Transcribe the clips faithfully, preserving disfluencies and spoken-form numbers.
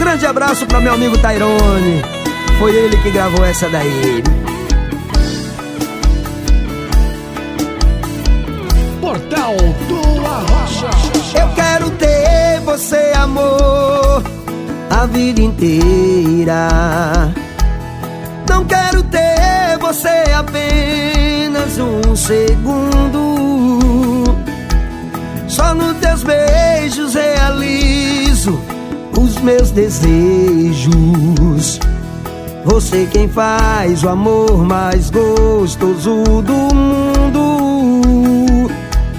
grande abraço pra meu amigo Tairone. Foi ele que gravou essa daí. Portal do Arrocha. Eu quero ter você, amor, a vida inteira. Não quero ter você apenas um segundo. Só nos teus beijos realizo os meus desejos. Você quem faz o amor mais gostoso do mundo.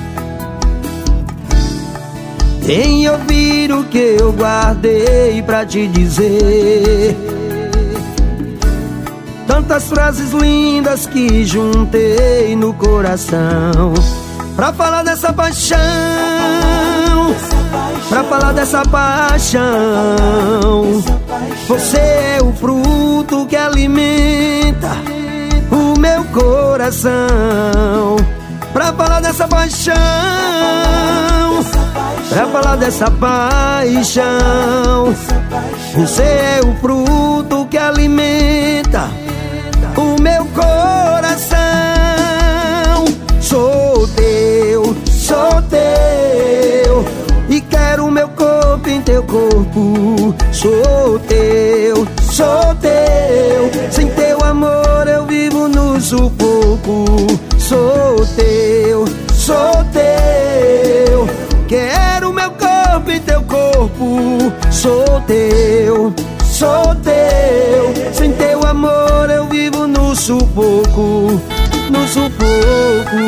Vem ouvir o que eu guardei pra te dizer. Tantas frases lindas que juntei no coração pra falar dessa paixão, pra falar dessa paixão. Você é o fruto que alimenta o meu coração. Pra falar dessa paixão, pra falar dessa paixão. Você é o fruto que alimenta o meu coração. Sou teu, sou teu, e quero o meu corpo em teu corpo. Sou teu, sou teu, sem teu amor eu vivo no sufoco. Sou teu, sou teu, quero o meu corpo em teu corpo. Sou teu, sou teu, sem teu amor eu vivo no sufoco, no sufoco.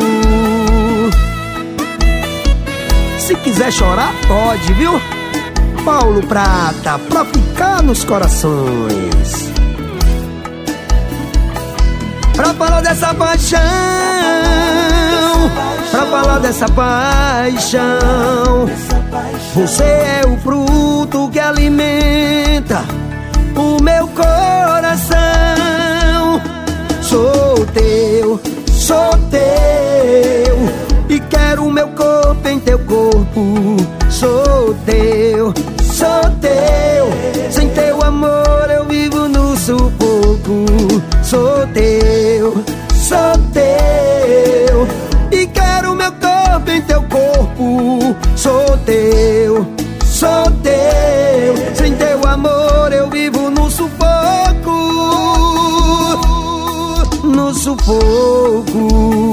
Se quiser chorar, pode, viu? Paulo Prata, pra ficar nos corações. Pra falar dessa paixão, pra falar dessa paixão. Você é o fruto que alimenta o meu coração. Sou teu, sou teu, e quero o meu corpo em teu corpo. Sou teu, sou teu, sem teu amor eu vivo no sufoco. Sou teu, sou teu, e quero o meu corpo em teu corpo. Sou teu, sou teu, sem teu amor eu vivo no sufoco, no sufoco.